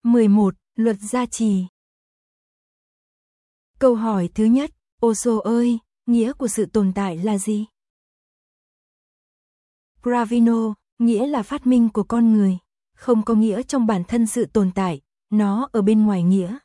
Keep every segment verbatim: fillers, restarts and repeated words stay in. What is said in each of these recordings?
mười một. Luật gia trì. Câu hỏi thứ nhất, Osho ơi, nghĩa của sự tồn tại là gì? Pravino, nghĩa là phát minh của con người, không có nghĩa trong bản thân sự tồn tại, nó ở bên ngoài nghĩa.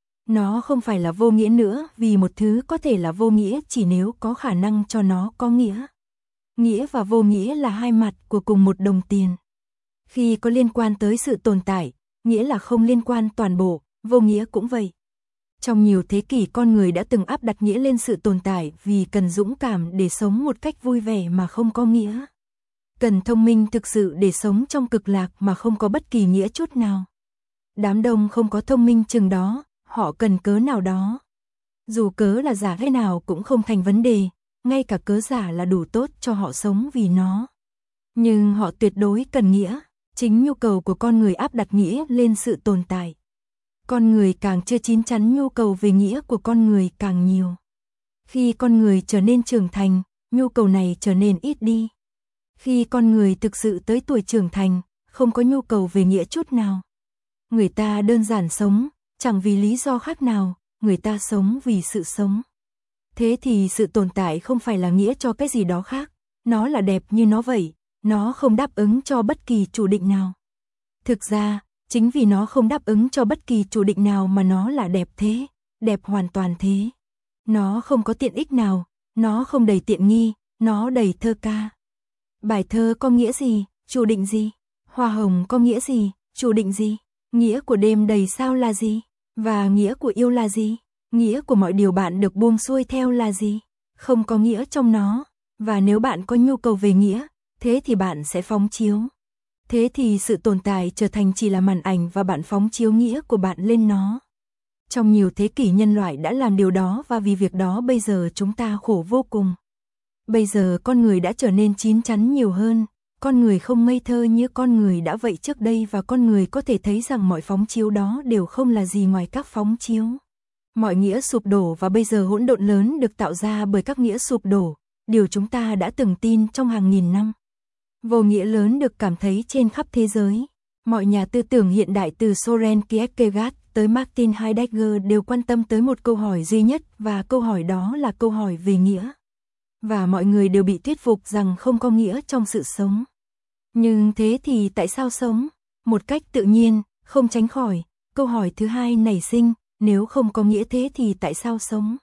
Nó không phải là vô nghĩa nữa vì một thứ có thể là vô nghĩa chỉ nếu có khả năng cho nó có nghĩa. Nghĩa và vô nghĩa là hai mặt của cùng một đồng tiền. Khi có liên quan tới sự tồn tại, nghĩa là không liên quan toàn bộ, vô nghĩa cũng vậy. Trong nhiều thế kỷ con người đã từng áp đặt nghĩa lên sự tồn tại vì cần dũng cảm để sống một cách vui vẻ mà không có nghĩa. Cần thông minh thực sự để sống trong cực lạc mà không có bất kỳ nghĩa chút nào. Đám đông không có thông minh chừng đó, họ cần cớ nào đó. Dù cớ là giả hay nào cũng không thành vấn đề, ngay cả cớ giả là đủ tốt cho họ sống vì nó. Nhưng họ tuyệt đối cần nghĩa, chính nhu cầu của con người áp đặt nghĩa lên sự tồn tại. Con người càng chưa chín chắn nhu cầu về nghĩa của con người càng nhiều. Khi con người trở nên trưởng thành, nhu cầu này trở nên ít đi. Khi con người thực sự tới tuổi trưởng thành, không có nhu cầu về nghĩa chút nào. Người ta đơn giản sống, chẳng vì lý do khác nào, người ta sống vì sự sống. Thế thì sự tồn tại không phải là nghĩa cho cái gì đó khác, nó là đẹp như nó vậy, nó không đáp ứng cho bất kỳ chủ định nào. Thực ra, chính vì nó không đáp ứng cho bất kỳ chủ định nào mà nó là đẹp thế, đẹp hoàn toàn thế. Nó không có tiện ích nào, nó không đầy tiện nghi, nó đầy thơ ca. Bài thơ có nghĩa gì, chủ định gì? Hoa hồng có nghĩa gì, chủ định gì? Nghĩa của đêm đầy sao là gì? Và nghĩa của yêu là gì? Nghĩa của mọi điều bạn được buông xuôi theo là gì? Không có nghĩa trong nó. Và nếu bạn có nhu cầu về nghĩa, thế thì bạn sẽ phóng chiếu. Thế thì sự tồn tại trở thành chỉ là màn ảnh và bạn phóng chiếu nghĩa của bạn lên nó. Trong nhiều thế kỷ nhân loại đã làm điều đó và vì việc đó bây giờ chúng ta khổ vô cùng. Bây giờ con người đã trở nên chín chắn nhiều hơn, con người không ngây thơ như con người đã vậy trước đây và con người có thể thấy rằng mọi phóng chiếu đó đều không là gì ngoài các phóng chiếu. Mọi nghĩa sụp đổ và bây giờ hỗn độn lớn được tạo ra bởi các nghĩa sụp đổ, điều chúng ta đã từng tin trong hàng nghìn năm. Vô nghĩa lớn được cảm thấy trên khắp thế giới. Mọi nhà tư tưởng hiện đại từ Soren Kierkegaard tới Martin Heidegger đều quan tâm tới một câu hỏi duy nhất và câu hỏi đó là câu hỏi về nghĩa. Và mọi người đều bị thuyết phục rằng không có nghĩa trong sự sống. Nhưng thế thì tại sao sống? Một cách tự nhiên, không tránh khỏi, câu hỏi thứ hai nảy sinh, nếu không có nghĩa thế thì tại sao sống?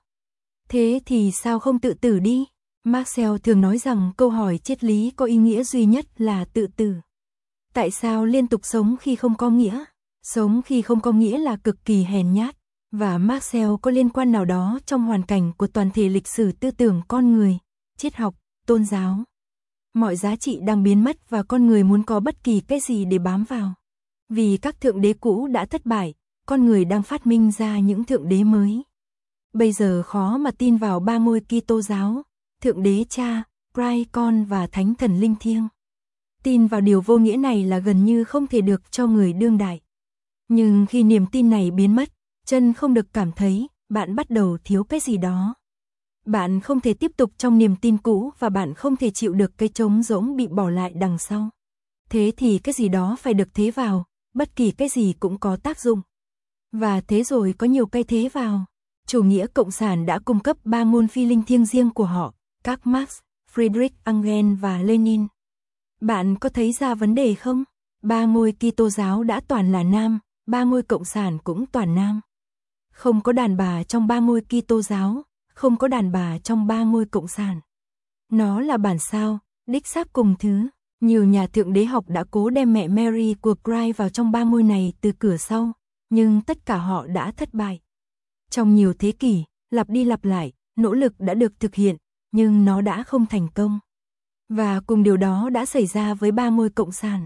Thế thì sao không tự tử đi? Marcel thường nói rằng câu hỏi triết lý có ý nghĩa duy nhất là tự tử. Tại sao liên tục sống khi không có nghĩa? Sống khi không có nghĩa là cực kỳ hèn nhát. Và Marcel có liên quan nào đó trong hoàn cảnh của toàn thể lịch sử tư tưởng con người, triết học, tôn giáo. Mọi giá trị đang biến mất và con người muốn có bất kỳ cái gì để bám vào. Vì các thượng đế cũ đã thất bại, con người đang phát minh ra những thượng đế mới. Bây giờ khó mà tin vào ba ngôi Kitô giáo, thượng đế Cha, Christ Con và Thánh Thần Linh Thiêng. Tin vào điều vô nghĩa này là gần như không thể được cho người đương đại. Nhưng khi niềm tin này biến mất, chân không được cảm thấy, bạn bắt đầu thiếu cái gì đó. Bạn không thể tiếp tục trong niềm tin cũ và bạn không thể chịu được cái trống rỗng bị bỏ lại đằng sau. Thế thì cái gì đó phải được thế vào, bất kỳ cái gì cũng có tác dụng. Và thế rồi có nhiều cái thế vào. Chủ nghĩa cộng sản đã cung cấp ba ngôn phi linh thiêng riêng của họ, các Marx, Friedrich Engels và Lenin. Bạn có thấy ra vấn đề không? Ba ngôi Kitô giáo đã toàn là nam, ba ngôi cộng sản cũng toàn nam. Không có đàn bà trong ba ngôi Kitô giáo, không có đàn bà trong ba ngôi cộng sản. Nó là bản sao, đích xác cùng thứ. Nhiều nhà thượng đế học đã cố đem mẹ Mary của Christ vào trong ba ngôi này từ cửa sau, nhưng tất cả họ đã thất bại. Trong nhiều thế kỷ, lặp đi lặp lại, nỗ lực đã được thực hiện, nhưng nó đã không thành công. Và cùng điều đó đã xảy ra với ba ngôi cộng sản.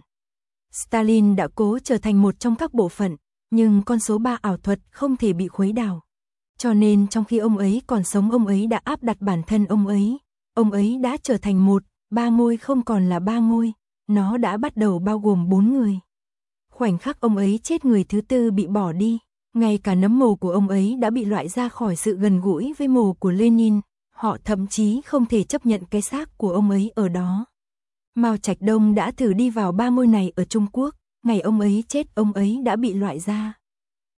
Stalin đã cố trở thành một trong các bộ phận, nhưng con số ba ảo thuật không thể bị khuấy đảo. Cho nên trong khi ông ấy còn sống ông ấy đã áp đặt bản thân ông ấy. Ông ấy đã trở thành một, ba ngôi không còn là ba ngôi, nó đã bắt đầu bao gồm bốn người. Khoảnh khắc ông ấy chết người thứ tư bị bỏ đi, ngay cả nấm mồ của ông ấy đã bị loại ra khỏi sự gần gũi với mồ của Lenin, họ thậm chí không thể chấp nhận cái xác của ông ấy ở đó. Mao Trạch Đông đã thử đi vào ba ngôi này ở Trung Quốc, ngày ông ấy chết ông ấy đã bị loại ra.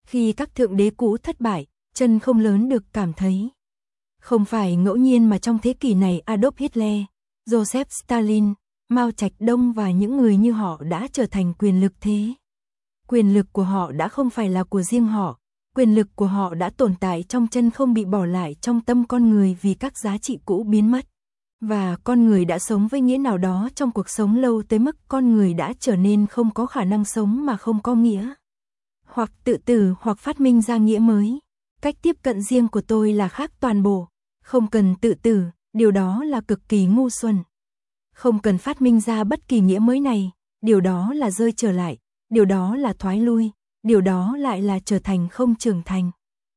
Khi các thượng đế cũ thất bại, chân không lớn được cảm thấy. Không phải ngẫu nhiên mà trong thế kỷ này Adolf Hitler, Joseph Stalin, Mao Trạch Đông và những người như họ đã trở thành quyền lực thế. Quyền lực của họ đã không phải là của riêng họ, quyền lực của họ đã tồn tại trong chân không bị bỏ lại trong tâm con người vì các giá trị cũ biến mất. Và con người đã sống với nghĩa nào đó trong cuộc sống lâu tới mức con người đã trở nên không có khả năng sống mà không có nghĩa. Hoặc tự tử hoặc phát minh ra nghĩa mới. Cách tiếp cận riêng của tôi là khác toàn bộ. Không cần tự tử, điều đó là cực kỳ ngu xuẩn. Không cần phát minh ra bất kỳ nghĩa mới này, điều đó là rơi trở lại, điều đó là thoái lui, điều đó lại là trở thành không trưởng thành.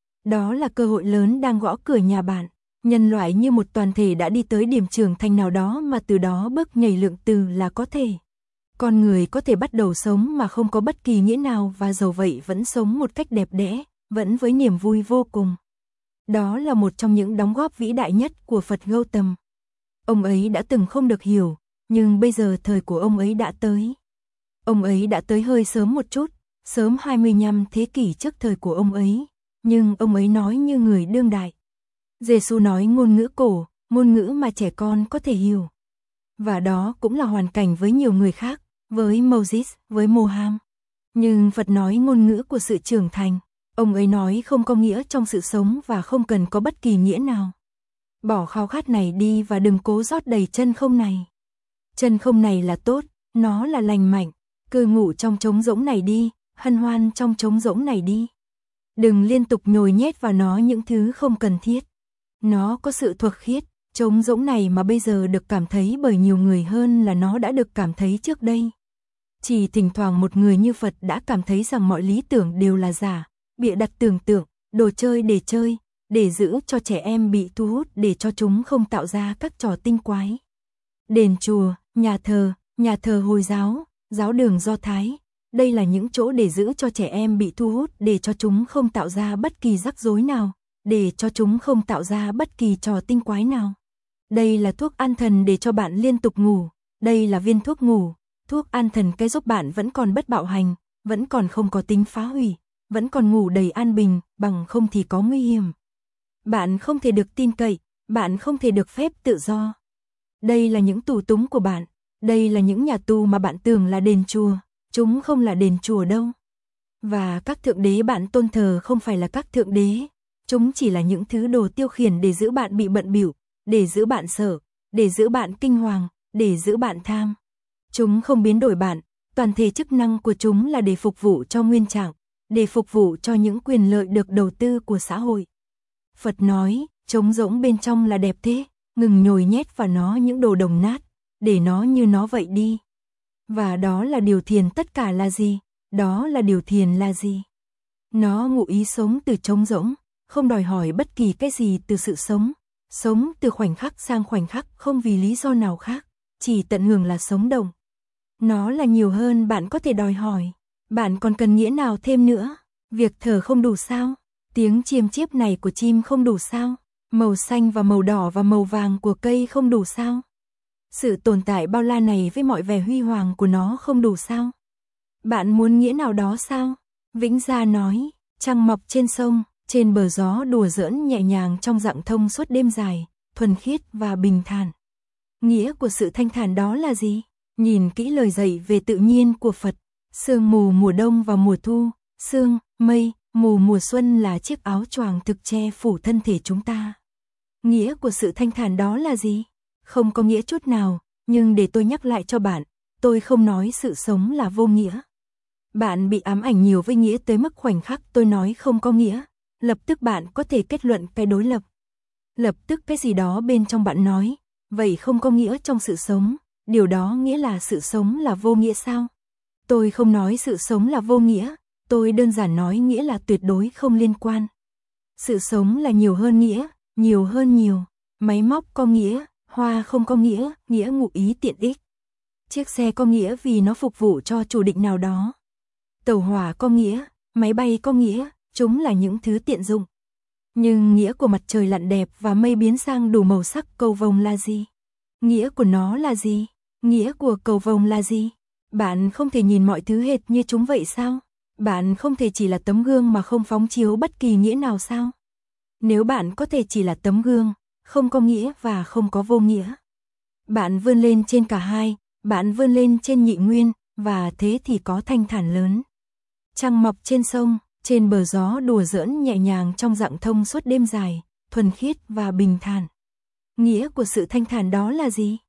Đó là cơ hội lớn đang gõ cửa nhà bạn. Nhân loại như một toàn thể đã đi tới điểm trưởng thành nào đó mà từ đó bước nhảy lượng từ là có thể. Con người có thể bắt đầu sống mà không có bất kỳ nghĩa nào và dầu vậy vẫn sống một cách đẹp đẽ, vẫn với niềm vui vô cùng. Đó là một trong những đóng góp vĩ đại nhất của Phật Gautam. Ông ấy đã từng không được hiểu, nhưng bây giờ thời của ông ấy đã tới. Ông ấy đã tới hơi sớm một chút, sớm hai mươi lăm thế kỷ trước thời của ông ấy, nhưng ông ấy nói như người đương đại. Giê-xu nói ngôn ngữ cổ, ngôn ngữ mà trẻ con có thể hiểu. Và đó cũng là hoàn cảnh với nhiều người khác, với Moses, với Mohammed. Nhưng Phật nói ngôn ngữ của sự trưởng thành. Ông ấy nói không có nghĩa trong sự sống và không cần có bất kỳ nghĩa nào. Bỏ khao khát này đi và đừng cố rót đầy chân không này. Chân không này là tốt, nó là lành mạnh. Cư ngụ trong trống rỗng này đi, hân hoan trong trống rỗng này đi. Đừng liên tục nhồi nhét vào nó những thứ không cần thiết. Nó có sự thuộc khiết, trống rỗng này mà bây giờ được cảm thấy bởi nhiều người hơn là nó đã được cảm thấy trước đây. Chỉ thỉnh thoảng một người như Phật đã cảm thấy rằng mọi lý tưởng đều là giả, bịa đặt tưởng tượng, đồ chơi để chơi, để giữ cho trẻ em bị thu hút để cho chúng không tạo ra các trò tinh quái. Đền chùa, nhà thờ, nhà thờ Hồi giáo, giáo đường Do Thái, đây là những chỗ để giữ cho trẻ em bị thu hút để cho chúng không tạo ra bất kỳ rắc rối nào, để cho chúng không tạo ra bất kỳ trò tinh quái nào. Đây là thuốc an thần để cho bạn liên tục ngủ, đây là viên thuốc ngủ, thuốc an thần cái giúp bạn vẫn còn bất bạo hành, vẫn còn không có tính phá hủy, vẫn còn ngủ đầy an bình, bằng không thì có nguy hiểm. Bạn không thể được tin cậy, bạn không thể được phép tự do. Đây là những tù túng của bạn, đây là những nhà tù mà bạn tưởng là đền chùa, chúng không là đền chùa đâu. Và các thượng đế bạn tôn thờ không phải là các thượng đế, chúng chỉ là những thứ đồ tiêu khiển để giữ bạn bị bận bịu, để giữ bạn sợ, để giữ bạn kinh hoàng, để giữ bạn tham. Chúng không biến đổi bạn, toàn thể chức năng của chúng là để phục vụ cho nguyên trạng, để phục vụ cho những quyền lợi được đầu tư của xã hội. Phật nói, trống rỗng bên trong là đẹp thế, ngừng nhồi nhét vào nó những đồ đồng nát, để nó như nó vậy đi. Và đó là điều thiền tất cả là gì? Đó là điều thiền là gì? Nó ngụ ý sống từ trống rỗng, không đòi hỏi bất kỳ cái gì từ sự sống, sống từ khoảnh khắc sang khoảnh khắc không vì lý do nào khác, chỉ tận hưởng là sống động. Nó là nhiều hơn bạn có thể đòi hỏi. Bạn còn cần nghĩa nào thêm nữa? Việc thở không đủ sao? Tiếng chiêm chiếp này của chim không đủ sao? Màu xanh và màu đỏ và màu vàng của cây không đủ sao? Sự tồn tại bao la này với mọi vẻ huy hoàng của nó không đủ sao? Bạn muốn nghĩa nào đó sao? Vĩnh Gia nói, trăng mọc trên sông, trên bờ gió đùa giỡn nhẹ nhàng trong dặng thông suốt đêm dài, thuần khiết và bình thản. Nghĩa của sự thanh thản đó là gì? Nhìn kỹ lời dạy về tự nhiên của Phật. Sương mù mùa đông và mùa thu, sương, mây, mù mùa xuân là chiếc áo choàng thực che phủ thân thể chúng ta. Nghĩa của sự thanh thản đó là gì? Không có nghĩa chút nào, nhưng để tôi nhắc lại cho bạn, tôi không nói sự sống là vô nghĩa. Bạn bị ám ảnh nhiều với nghĩa tới mức khoảnh khắc tôi nói không có nghĩa, lập tức bạn có thể kết luận cái đối lập. Lập tức cái gì đó bên trong bạn nói, vậy không có nghĩa trong sự sống, điều đó nghĩa là sự sống là vô nghĩa sao? Tôi không nói sự sống là vô nghĩa, tôi đơn giản nói nghĩa là tuyệt đối không liên quan. Sự sống là nhiều hơn nghĩa, nhiều hơn nhiều, máy móc có nghĩa, hoa không có nghĩa, nghĩa ngụ ý tiện ích. Chiếc xe có nghĩa vì nó phục vụ cho chủ định nào đó. Tàu hỏa có nghĩa, máy bay có nghĩa, chúng là những thứ tiện dụng. Nhưng nghĩa của mặt trời lặn đẹp và mây biến sang đủ màu sắc cầu vồng là gì? Nghĩa của nó là gì? Nghĩa của cầu vồng là gì? Bạn không thể nhìn mọi thứ hệt như chúng vậy sao? Bạn không thể chỉ là tấm gương mà không phóng chiếu bất kỳ nghĩa nào sao? Nếu bạn có thể chỉ là tấm gương, không có nghĩa và không có vô nghĩa. Bạn vươn lên trên cả hai, bạn vươn lên trên nhị nguyên, và thế thì có thanh thản lớn. Trăng mọc trên sông, trên bờ gió đùa giỡn nhẹ nhàng trong dặng thông suốt đêm dài, thuần khiết và bình thản. Nghĩa của sự thanh thản đó là gì?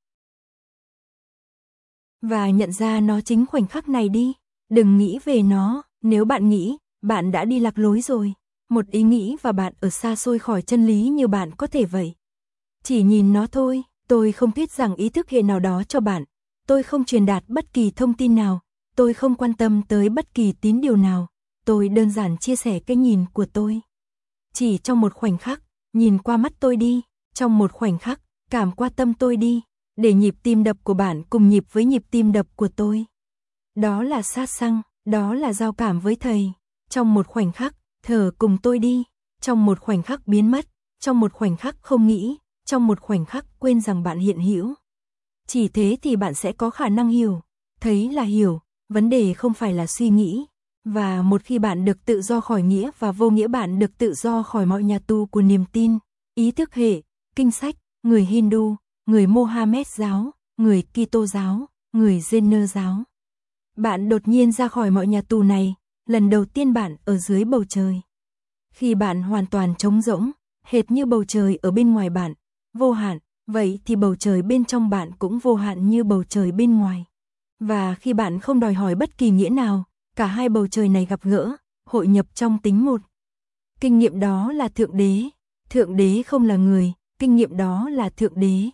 Và nhận ra nó chính khoảnh khắc này đi. Đừng nghĩ về nó, nếu bạn nghĩ, bạn đã đi lạc lối rồi. Một ý nghĩ và bạn ở xa xôi khỏi chân lý như bạn có thể vậy. Chỉ nhìn nó thôi, tôi không thuyết rằng ý thức hệ nào đó cho bạn. Tôi không truyền đạt bất kỳ thông tin nào, tôi không quan tâm tới bất kỳ tín điều nào. Tôi đơn giản chia sẻ cái nhìn của tôi. Chỉ trong một khoảnh khắc, nhìn qua mắt tôi đi, trong một khoảnh khắc, cảm qua tâm tôi đi, để nhịp tim đập của bạn cùng nhịp với nhịp tim đập của tôi. Đó là sát sanh, đó là giao cảm với thầy. Trong một khoảnh khắc, thở cùng tôi đi, trong một khoảnh khắc biến mất, trong một khoảnh khắc không nghĩ, trong một khoảnh khắc quên rằng bạn hiện hữu. Chỉ thế thì bạn sẽ có khả năng hiểu, thấy là hiểu, vấn đề không phải là suy nghĩ. Và một khi bạn được tự do khỏi nghĩa và vô nghĩa, bạn được tự do khỏi mọi nhà tù của niềm tin, ý thức hệ, kinh sách, người Hindu, người Mohammed giáo, người Kitô giáo, người Jenner giáo. Bạn đột nhiên ra khỏi mọi nhà tù này, lần đầu tiên bạn ở dưới bầu trời. Khi bạn hoàn toàn trống rỗng, hệt như bầu trời ở bên ngoài bạn, vô hạn, vậy thì bầu trời bên trong bạn cũng vô hạn như bầu trời bên ngoài. Và khi bạn không đòi hỏi bất kỳ nghĩa nào, cả hai bầu trời này gặp gỡ, hội nhập trong tính một. Kinh nghiệm đó là Thượng Đế. Thượng Đế không là người, kinh nghiệm đó là Thượng Đế.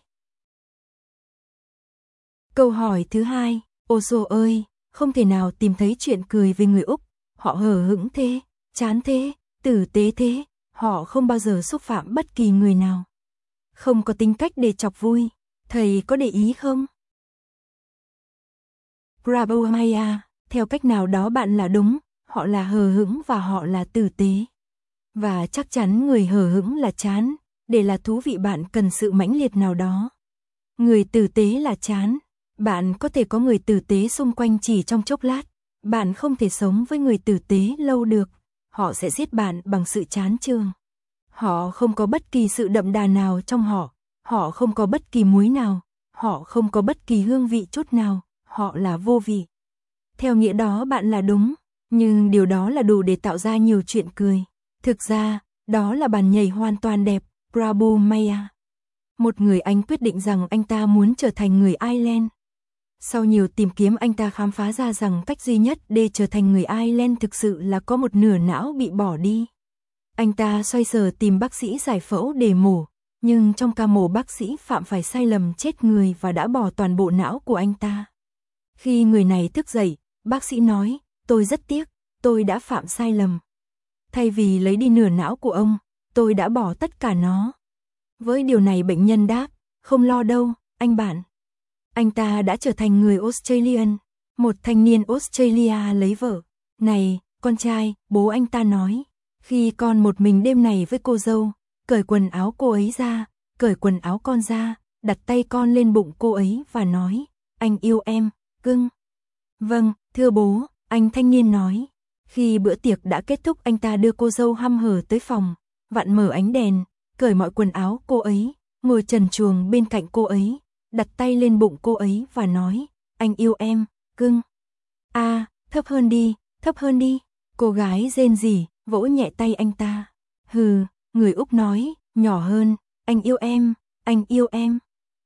Câu hỏi thứ hai, Osho ơi, không thể nào tìm thấy chuyện cười về người Úc. Họ hờ hững thế, chán thế, tử tế thế, họ không bao giờ xúc phạm bất kỳ người nào. Không có tính cách để chọc vui, thầy có để ý không? Prabhu Maya, theo cách nào đó bạn là đúng, họ là hờ hững và họ là tử tế. Và chắc chắn người hờ hững là chán, để là thú vị bạn cần sự mãnh liệt nào đó. Người tử tế là chán, bạn có thể có người tử tế xung quanh chỉ trong chốc lát, bạn không thể sống với người tử tế lâu được, họ sẽ giết bạn bằng sự chán chường. Họ không có bất kỳ sự đậm đà nào trong họ, họ không có bất kỳ muối nào, họ không có bất kỳ hương vị chút nào, họ là vô vị. Theo nghĩa đó bạn là đúng, nhưng điều đó là đủ để tạo ra nhiều chuyện cười. Thực ra, đó là bàn nhảy hoàn toàn đẹp, Prabhu Maya. Một người Anh quyết định rằng anh ta muốn trở thành người Ireland. Sau nhiều tìm kiếm, anh ta khám phá ra rằng cách duy nhất để trở thành người Ireland thực sự là có một nửa não bị bỏ đi. Anh ta xoay sở tìm bác sĩ giải phẫu để mổ, nhưng trong ca mổ bác sĩ phạm phải sai lầm chết người và đã bỏ toàn bộ não của anh ta. Khi người này thức dậy, bác sĩ nói, tôi rất tiếc, tôi đã phạm sai lầm. Thay vì lấy đi nửa não của ông, tôi đã bỏ tất cả nó. Với điều này bệnh nhân đáp, không lo đâu, anh bạn. Anh ta đã trở thành người Australian. Một thanh niên Australia lấy vợ. Này, con trai, bố anh ta nói, khi con một mình đêm này với cô dâu, cởi quần áo cô ấy ra, cởi quần áo con ra, đặt tay con lên bụng cô ấy và nói, anh yêu em, cưng. Vâng, thưa bố, anh thanh niên nói. Khi bữa tiệc đã kết thúc, anh ta đưa cô dâu hăm hở tới phòng, vặn mở ánh đèn, cởi mọi quần áo cô ấy, ngồi trần truồng bên cạnh cô ấy, đặt tay lên bụng cô ấy và nói, anh yêu em, cưng. A, à, thấp hơn đi, thấp hơn đi. Cô gái rên rỉ, vỗ nhẹ tay anh ta. Hừ, người Úc nói, nhỏ hơn, anh yêu em, anh yêu em.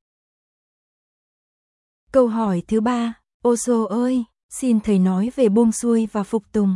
Câu hỏi thứ ba, Osho ơi, xin thầy nói về buông xuôi và phục tùng.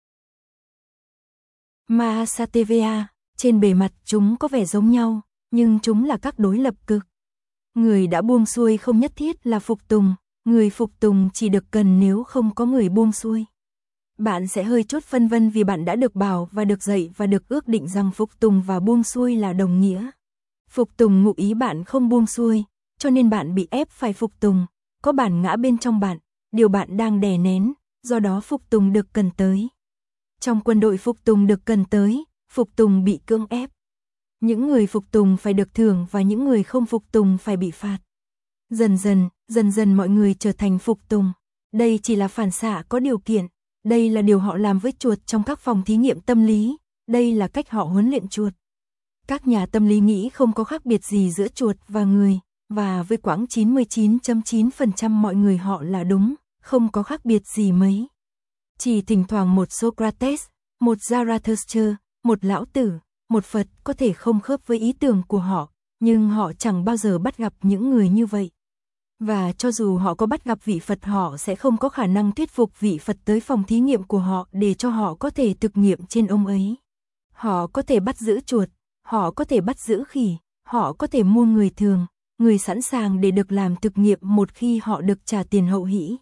Mahasatevaya, trên bề mặt chúng có vẻ giống nhau, nhưng chúng là các đối lập cực. Người đã buông xuôi không nhất thiết là phục tùng, người phục tùng chỉ được cần nếu không có người buông xuôi. Bạn sẽ hơi chút phân vân vì bạn đã được bảo và được dạy và được ước định rằng phục tùng và buông xuôi là đồng nghĩa. Phục tùng ngụ ý bạn không buông xuôi, cho nên bạn bị ép phải phục tùng, có bản ngã bên trong bạn, điều bạn đang đè nén, do đó phục tùng được cần tới. Trong quân đội phục tùng được cần tới, phục tùng bị cưỡng ép. Những người phục tùng phải được thưởng và những người không phục tùng phải bị phạt. Dần dần, dần dần mọi người trở thành phục tùng. Đây chỉ là phản xạ có điều kiện. Đây là điều họ làm với chuột trong các phòng thí nghiệm tâm lý, đây là cách họ huấn luyện chuột. Các nhà tâm lý nghĩ không có khác biệt gì giữa chuột và người, và với quãng chín mươi chín phẩy chín phần trăm mọi người họ là đúng, không có khác biệt gì mấy. Chỉ thỉnh thoảng một Socrates, một Zarathustra, một lão tử, một Phật có thể không khớp với ý tưởng của họ, nhưng họ chẳng bao giờ bắt gặp những người như vậy. Và cho dù họ có bắt gặp vị Phật họ sẽ không có khả năng thuyết phục vị Phật tới phòng thí nghiệm của họ để cho họ có thể thực nghiệm trên ông ấy. Họ có thể bắt giữ chuột, họ có thể bắt giữ khỉ, họ có thể mua người thường, người sẵn sàng để được làm thực nghiệm một khi họ được trả tiền hậu hĩ.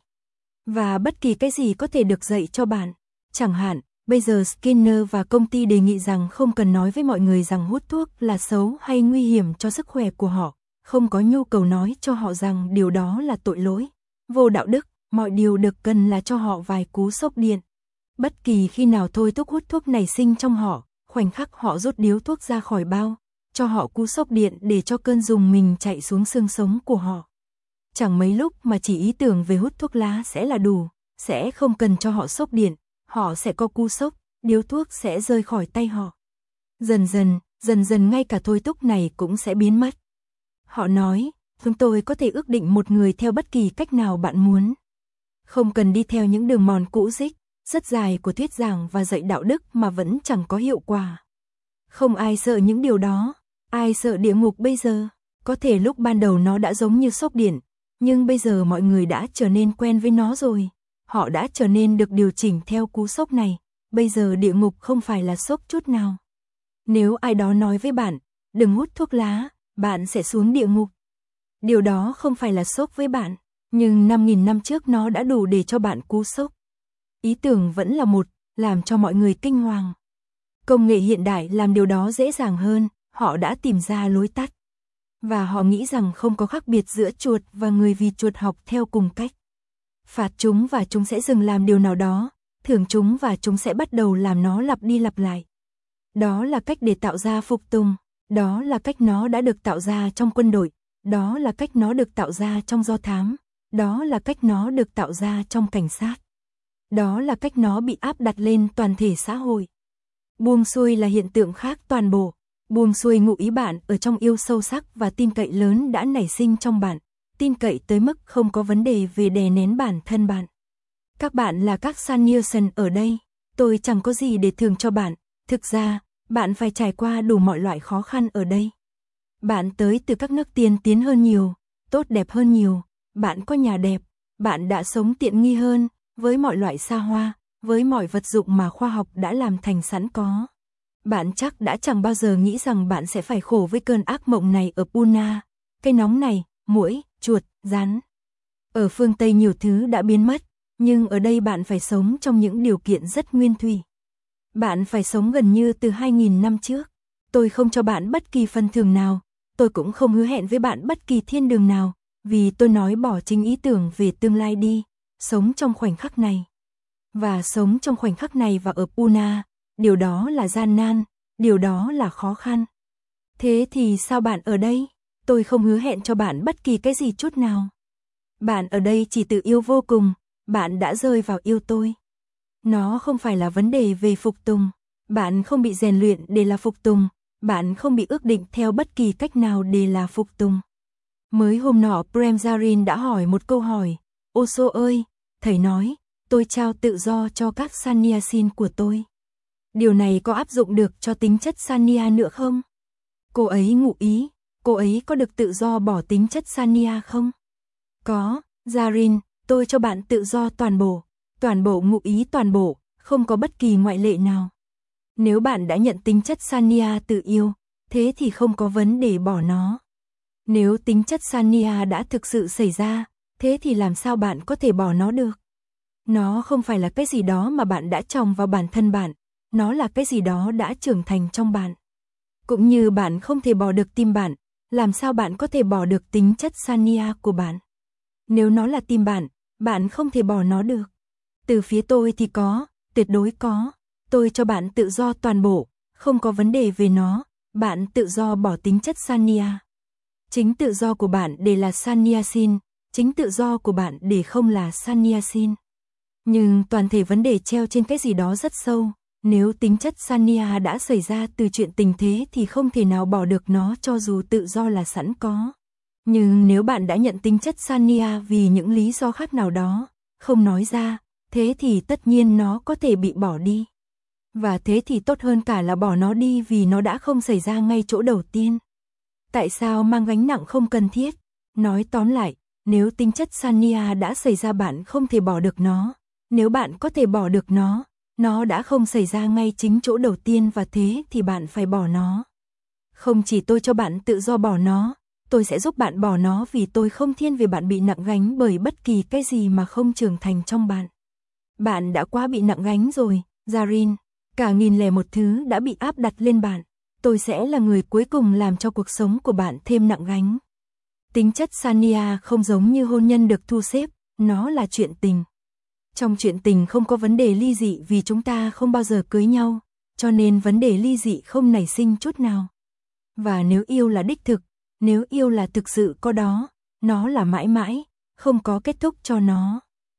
Và bất kỳ cái gì có thể được dạy cho bạn. Chẳng hạn, bây giờ Skinner và công ty đề nghị rằng không cần nói với mọi người rằng hút thuốc là xấu hay nguy hiểm cho sức khỏe của họ, không có nhu cầu nói cho họ rằng điều đó là tội lỗi, vô đạo đức, mọi điều được cần là cho họ vài cú sốc điện. Bất kỳ khi nào thôi thúc hút thuốc nảy sinh trong họ, khoảnh khắc họ rút điếu thuốc ra khỏi bao, cho họ cú sốc điện để cho cơn rùng mình chạy xuống xương sống của họ. Chẳng mấy lúc mà chỉ ý tưởng về hút thuốc lá sẽ là đủ, sẽ không cần cho họ sốc điện, họ sẽ có cú sốc, điếu thuốc sẽ rơi khỏi tay họ. Dần dần, dần dần ngay cả thôi thúc này cũng sẽ biến mất. Họ nói, chúng tôi có thể ước định một người theo bất kỳ cách nào bạn muốn. Không cần đi theo những đường mòn cũ rích, rất dài của thuyết giảng và dạy đạo đức mà vẫn chẳng có hiệu quả. Không ai sợ những điều đó, ai sợ địa ngục bây giờ, có thể lúc ban đầu nó đã giống như sốc điện, nhưng bây giờ mọi người đã trở nên quen với nó rồi, họ đã trở nên được điều chỉnh theo cú sốc này, bây giờ địa ngục không phải là sốc chút nào. Nếu ai đó nói với bạn, đừng hút thuốc lá, bạn sẽ xuống địa ngục. Điều đó không phải là sốc với bạn, nhưng năm nghìn năm trước nó đã đủ để cho bạn cú sốc. Ý tưởng vẫn là một, làm cho mọi người kinh hoàng. Công nghệ hiện đại làm điều đó dễ dàng hơn, họ đã tìm ra lối tắt. Và họ nghĩ rằng không có khác biệt giữa chuột và người vì chuột học theo cùng cách. Phạt chúng và chúng sẽ dừng làm điều nào đó, thưởng chúng và chúng sẽ bắt đầu làm nó lặp đi lặp lại. Đó là cách để tạo ra phục tùng, đó là cách nó đã được tạo ra trong quân đội, đó là cách nó được tạo ra trong do thám, đó là cách nó được tạo ra trong cảnh sát. Đó là cách nó bị áp đặt lên toàn thể xã hội. Buông xuôi là hiện tượng khác toàn bộ. Buông xuôi ngụ ý bạn ở trong yêu sâu sắc và tin cậy lớn đã nảy sinh trong bạn, tin cậy tới mức không có vấn đề về đè nén bản thân bạn. Các bạn là các Sannyasins ở đây, tôi chẳng có gì để thưởng cho bạn, thực ra, bạn phải trải qua đủ mọi loại khó khăn ở đây. Bạn tới từ các nước tiên tiến hơn nhiều, tốt đẹp hơn nhiều, bạn có nhà đẹp, bạn đã sống tiện nghi hơn, với mọi loại xa hoa, với mọi vật dụng mà khoa học đã làm thành sẵn có. Bạn chắc đã chẳng bao giờ nghĩ rằng bạn sẽ phải khổ với cơn ác mộng này ở Pune, cái nóng này, muỗi, chuột, rắn. Ở phương Tây nhiều thứ đã biến mất, nhưng ở đây bạn phải sống trong những điều kiện rất nguyên thủy. Bạn phải sống gần như từ hai nghìn năm trước. Tôi không cho bạn bất kỳ phần thưởng nào, tôi cũng không hứa hẹn với bạn bất kỳ thiên đường nào, vì tôi nói bỏ chính ý tưởng về tương lai đi, sống trong khoảnh khắc này. Và sống trong khoảnh khắc này và ở Pune, điều đó là gian nan, điều đó là khó khăn. Thế thì sao bạn ở đây? Tôi không hứa hẹn cho bạn bất kỳ cái gì chút nào. Bạn ở đây chỉ tự yêu vô cùng, bạn đã rơi vào yêu tôi. Nó không phải là vấn đề về phục tùng, bạn không bị rèn luyện để là phục tùng, bạn không bị ước định theo bất kỳ cách nào để là phục tùng. Mới hôm nọ Premjarin đã hỏi một câu hỏi, Osho ơi, thầy nói, tôi trao tự do cho các Sannyasin của tôi. Điều này có áp dụng được cho tính chất Sanya nữa không? Cô ấy ngụ ý, cô ấy có được tự do bỏ tính chất Sanya không? Có, Jarin, tôi cho bạn tự do toàn bộ, toàn bộ ngụ ý toàn bộ, không có bất kỳ ngoại lệ nào. Nếu bạn đã nhận tính chất Sanya tự yêu, thế thì không có vấn đề bỏ nó. Nếu tính chất Sanya đã thực sự xảy ra, thế thì làm sao bạn có thể bỏ nó được? Nó không phải là cái gì đó mà bạn đã trồng vào bản thân bạn, nó là cái gì đó đã trưởng thành trong bạn. Cũng như bạn không thể bỏ được tim bạn, làm sao bạn có thể bỏ được tính chất Sanya của bạn? Nếu nó là tim bạn, bạn không thể bỏ nó được. Từ phía tôi thì có, tuyệt đối có. Tôi cho bạn tự do toàn bộ, không có vấn đề về nó, bạn tự do bỏ tính chất Sanya. Chính tự do của bạn để là Sannyasin, chính tự do của bạn để không là Sannyasin. Nhưng toàn thể vấn đề treo trên cái gì đó rất sâu. Nếu tính chất Sanya đã xảy ra từ chuyện tình thế thì không thể nào bỏ được nó cho dù tự do là sẵn có. Nhưng nếu bạn đã nhận tính chất Sanya vì những lý do khác nào đó, không nói ra, thế thì tất nhiên nó có thể bị bỏ đi. Và thế thì tốt hơn cả là bỏ nó đi vì nó đã không xảy ra ngay chỗ đầu tiên. Tại sao mang gánh nặng không cần thiết? Nói tóm lại, nếu tính chất Sanya đã xảy ra bạn không thể bỏ được nó. Nếu bạn có thể bỏ được nó, nó đã không xảy ra ngay chính chỗ đầu tiên và thế thì bạn phải bỏ nó. Không chỉ tôi cho bạn tự do bỏ nó, tôi sẽ giúp bạn bỏ nó vì tôi không thiên về bạn bị nặng gánh bởi bất kỳ cái gì mà không trưởng thành trong bạn. Bạn đã quá bị nặng gánh rồi, Zarin. Cả nghìn lẻ một thứ đã bị áp đặt lên bạn. Tôi sẽ là người cuối cùng làm cho cuộc sống của bạn thêm nặng gánh. Tính chất Sanya không giống như hôn nhân được thu xếp, nó là chuyện tình. Trong chuyện tình không có vấn đề ly dị vì chúng ta không bao giờ cưới nhau, cho nên vấn đề ly dị không nảy sinh chút nào. Và nếu yêu là đích thực, nếu yêu là thực sự có đó, nó là mãi mãi, không có kết thúc cho nó.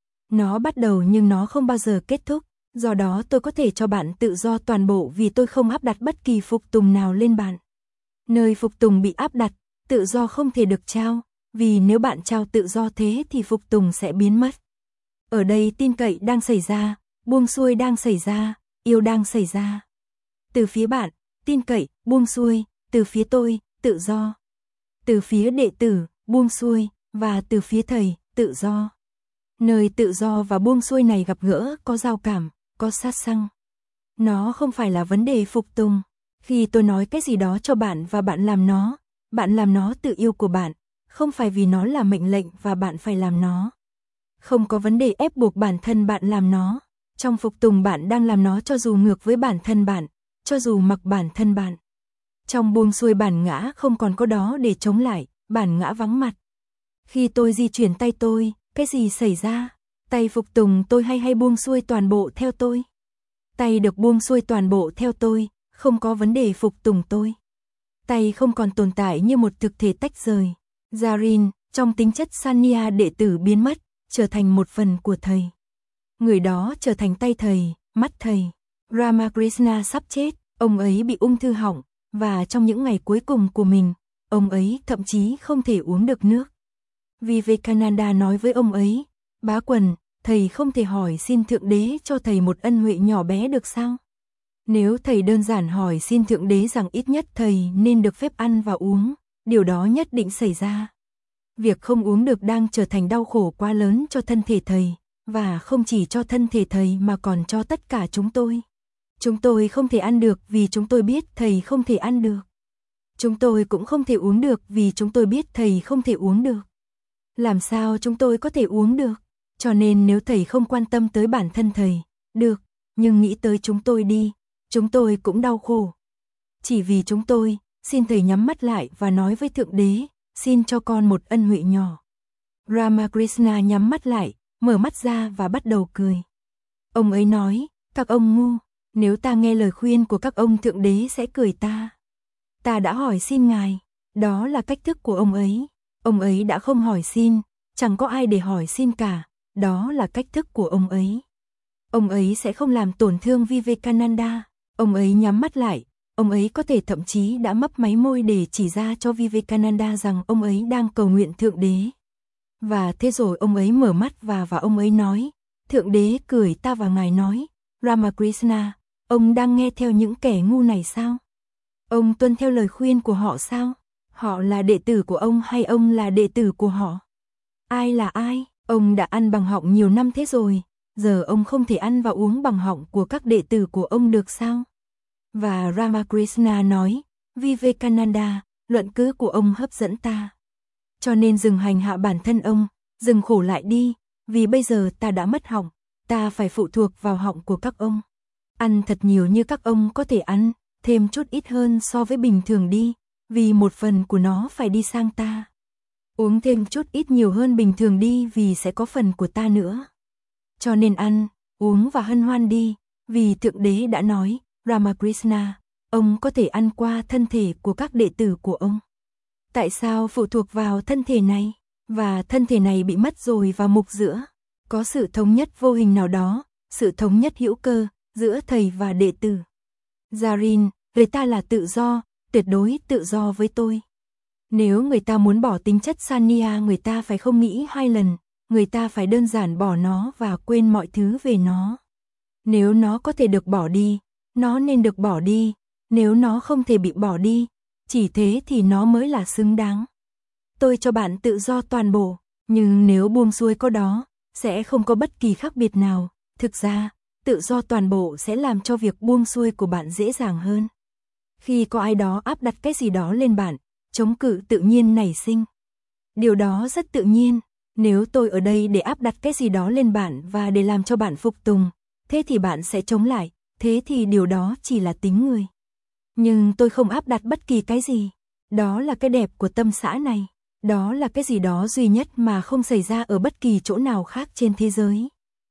Nó bắt đầu nhưng nó không bao giờ kết thúc, do đó tôi có thể cho bạn tự do toàn bộ vì tôi không áp đặt bất kỳ phục tùng nào lên bạn. Nơi phục tùng bị áp đặt, tự do không thể được trao, vì nếu bạn trao tự do thế thì phục tùng sẽ biến mất. Ở đây tin cậy đang xảy ra, buông xuôi đang xảy ra, yêu đang xảy ra. Từ phía bạn, tin cậy, buông xuôi, từ phía tôi, tự do. Từ phía đệ tử, buông xuôi, và từ phía thầy, tự do. Nơi tự do và buông xuôi này gặp gỡ có giao cảm, có sát sanh. Nó không phải là vấn đề phục tùng. Khi tôi nói cái gì đó cho bạn và bạn làm nó, bạn làm nó tự yêu của bạn, không phải vì nó là mệnh lệnh và bạn phải làm nó. Không có vấn đề ép buộc bản thân bạn làm nó. Trong phục tùng bạn đang làm nó cho dù ngược với bản thân bạn, cho dù mặc bản thân bạn. Trong buông xuôi bản ngã không còn có đó để chống lại, bản ngã vắng mặt. Khi tôi di chuyển tay tôi, cái gì xảy ra? Tay phục tùng tôi hay hay buông xuôi toàn bộ theo tôi? Tay được buông xuôi toàn bộ theo tôi, không có vấn đề phục tùng tôi. Tay không còn tồn tại như một thực thể tách rời. Zarin, trong tính chất Sanya đệ tử biến mất, trở thành một phần của thầy. Người đó trở thành tay thầy, mắt thầy. Ramakrishna sắp chết, ông ấy bị ung thư họng, và trong những ngày cuối cùng của mình, ông ấy thậm chí không thể uống được nước. Vivekananda nói với ông ấy, Bá Quần, thầy không thể hỏi xin Thượng Đế cho thầy một ân huệ nhỏ bé được sao? Nếu thầy đơn giản hỏi xin Thượng Đế rằng ít nhất thầy nên được phép ăn và uống, điều đó nhất định xảy ra. Việc không uống được đang trở thành đau khổ quá lớn cho thân thể thầy, và không chỉ cho thân thể thầy mà còn cho tất cả chúng tôi. Chúng tôi không thể ăn được vì chúng tôi biết thầy không thể ăn được. Chúng tôi cũng không thể uống được vì chúng tôi biết thầy không thể uống được. Làm sao chúng tôi có thể uống được? Cho nên nếu thầy không quan tâm tới bản thân thầy, được, nhưng nghĩ tới chúng tôi đi, chúng tôi cũng đau khổ. Chỉ vì chúng tôi, xin thầy nhắm mắt lại và nói với Thượng Đế, xin cho con một ân huệ nhỏ. Ramakrishna nhắm mắt lại, mở mắt ra và bắt đầu cười. Ông ấy nói, các ông ngu, nếu ta nghe lời khuyên của các ông Thượng Đế sẽ cười ta. Ta đã hỏi xin ngài, đó là cách thức của ông ấy. Ông ấy đã không hỏi xin, chẳng có ai để hỏi xin cả, đó là cách thức của ông ấy. Ông ấy sẽ không làm tổn thương Vivekananda, ông ấy nhắm mắt lại, ông ấy có thể thậm chí đã mấp máy môi để chỉ ra cho Vivekananda rằng ông ấy đang cầu nguyện Thượng Đế. Và thế rồi ông ấy mở mắt và và ông ấy nói, Thượng Đế cười ta và ngài nói, Ramakrishna, ông đang nghe theo những kẻ ngu này sao? Ông tuân theo lời khuyên của họ sao? Họ là đệ tử của ông hay ông là đệ tử của họ? Ai là ai? Ông đã ăn bằng họng nhiều năm thế rồi, giờ ông không thể ăn và uống bằng họng của các đệ tử của ông được sao? Và Ramakrishna nói, Vivekananda, luận cứ của ông hấp dẫn ta. Cho nên dừng hành hạ bản thân ông, dừng khổ lại đi, vì bây giờ ta đã mất họng, ta phải phụ thuộc vào họng của các ông. Ăn thật nhiều như các ông có thể ăn, thêm chút ít hơn so với bình thường đi, vì một phần của nó phải đi sang ta. Uống thêm chút ít nhiều hơn bình thường đi vì sẽ có phần của ta nữa. Cho nên ăn, uống và hân hoan đi, vì Thượng Đế đã nói, Ramakrishna, ông có thể ăn qua thân thể của các đệ tử của ông. Tại sao phụ thuộc vào thân thể này? Và thân thể này bị mất rồi vào mục giữa. Có sự thống nhất vô hình nào đó, sự thống nhất hữu cơ, giữa thầy và đệ tử. Zarin, người ta là tự do, tuyệt đối tự do với tôi. Nếu người ta muốn bỏ tính chất Sanya, người ta phải không nghĩ hai lần, người ta phải đơn giản bỏ nó và quên mọi thứ về nó. Nếu nó có thể được bỏ đi, nó nên được bỏ đi, nếu nó không thể bị bỏ đi, chỉ thế thì nó mới là xứng đáng. Tôi cho bạn tự do toàn bộ, nhưng nếu buông xuôi có đó, sẽ không có bất kỳ khác biệt nào. Thực ra, tự do toàn bộ sẽ làm cho việc buông xuôi của bạn dễ dàng hơn. Khi có ai đó áp đặt cái gì đó lên bạn, chống cự tự nhiên nảy sinh. Điều đó rất tự nhiên, nếu tôi ở đây để áp đặt cái gì đó lên bạn và để làm cho bạn phục tùng, thế thì bạn sẽ chống lại, thế thì điều đó chỉ là tính người. Nhưng tôi không áp đặt bất kỳ cái gì, đó là cái đẹp của tâm xã này, đó là cái gì đó duy nhất mà không xảy ra ở bất kỳ chỗ nào khác trên thế giới.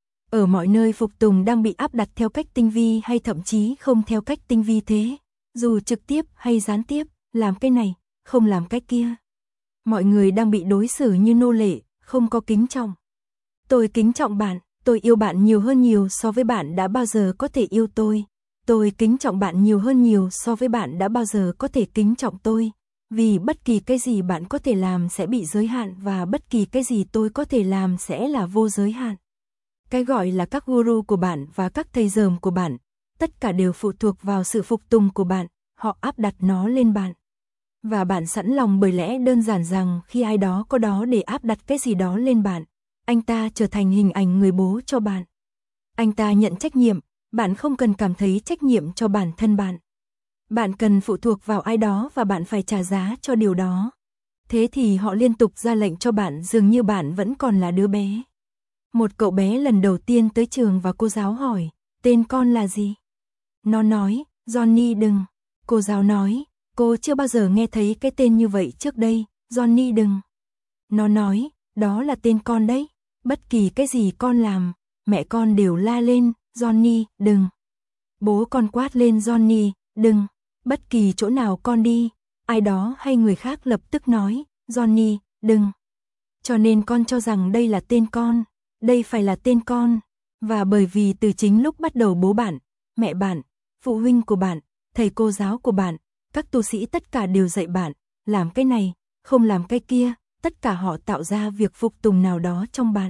Ở mọi nơi phục tùng đang bị áp đặt theo cách tinh vi hay thậm chí không theo cách tinh vi thế, dù trực tiếp hay gián tiếp, làm cái này, không làm cái kia. Mọi người đang bị đối xử như nô lệ, không có kính trọng. Tôi kính trọng bạn, tôi yêu bạn nhiều hơn nhiều so với bạn đã bao giờ có thể yêu tôi. Tôi kính trọng bạn nhiều hơn nhiều so với bạn đã bao giờ có thể kính trọng tôi. Vì bất kỳ cái gì bạn có thể làm sẽ bị giới hạn và bất kỳ cái gì tôi có thể làm sẽ là vô giới hạn. Cái gọi là các guru của bạn và các thầy dởm của bạn, tất cả đều phụ thuộc vào sự phục tùng của bạn, họ áp đặt nó lên bạn. Và bạn sẵn lòng bởi lẽ đơn giản rằng khi ai đó có đó để áp đặt cái gì đó lên bạn, anh ta trở thành hình ảnh người bố cho bạn. Anh ta nhận trách nhiệm, bạn không cần cảm thấy trách nhiệm cho bản thân bạn. Bạn cần phụ thuộc vào ai đó và bạn phải trả giá cho điều đó. Thế thì họ liên tục ra lệnh cho bạn dường như bạn vẫn còn là đứa bé. Một cậu bé lần đầu tiên tới trường và cô giáo hỏi, tên con là gì? Nó nói, Johnny đừng. Cô giáo nói, cô chưa bao giờ nghe thấy cái tên như vậy trước đây, Johnny đừng. Nó nói, đó là tên con đấy. Bất kỳ cái gì con làm, mẹ con đều la lên, Johnny đừng. Bố con quát lên Johnny, đừng. Bất kỳ chỗ nào con đi, ai đó hay người khác lập tức nói, Johnny, đừng. Cho nên con cho rằng đây là tên con, đây phải là tên con. Và bởi vì từ chính lúc bắt đầu bố bạn, mẹ bạn, phụ huynh của bạn, thầy cô giáo của bạn, các tu sĩ tất cả đều dạy bạn, làm cái này, không làm cái kia, tất cả họ tạo ra việc phục tùng nào đó trong bạn.